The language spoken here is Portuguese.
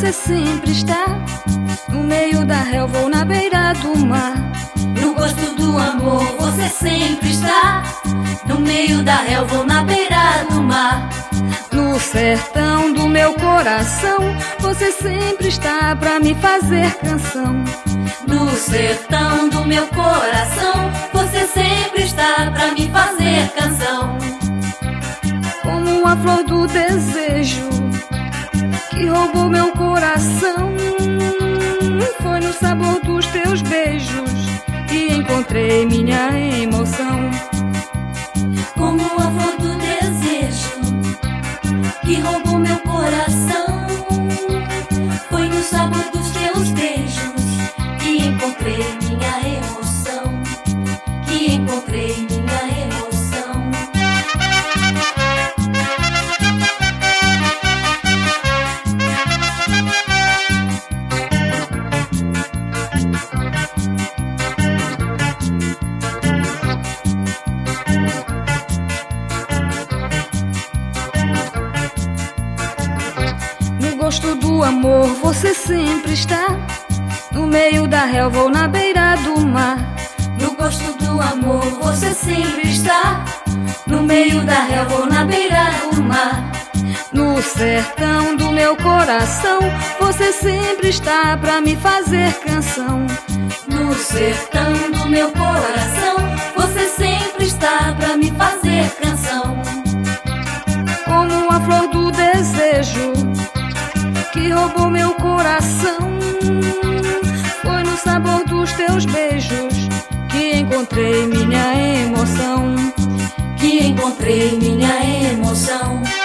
você sempre está. No meio da relva ou na beira do mar. No gosto do amor você sempre está. No meio da relva ou na beira do mar. No sertão do meu coração você sempre está pra me fazer canção. No sertão do meu coração você sempre está pra me fazer canção. Como a flor do desejo que roubou meu coração. Foi no sabor dos teus beijos que encontrei minha emoção. Como a flor do desejo que roubou meu coração. Foi no sabor dos teus beijos que encontrei minha emoção. Que encontrei minha emoção. No gosto do amor você sempre está. No meio da relva ou na beira do mar. No gosto do amor você sempre está. No meio da relva ou na beira do mar. No sertão do meu coração você sempre está pra me fazer canção. No sertão do meu coração você sempre está pra me fazer canção. Como a flor do desejo que roubou meu coração. Foi no sabor dos teus beijos que encontrei minha emoção. Que encontrei minha emoção.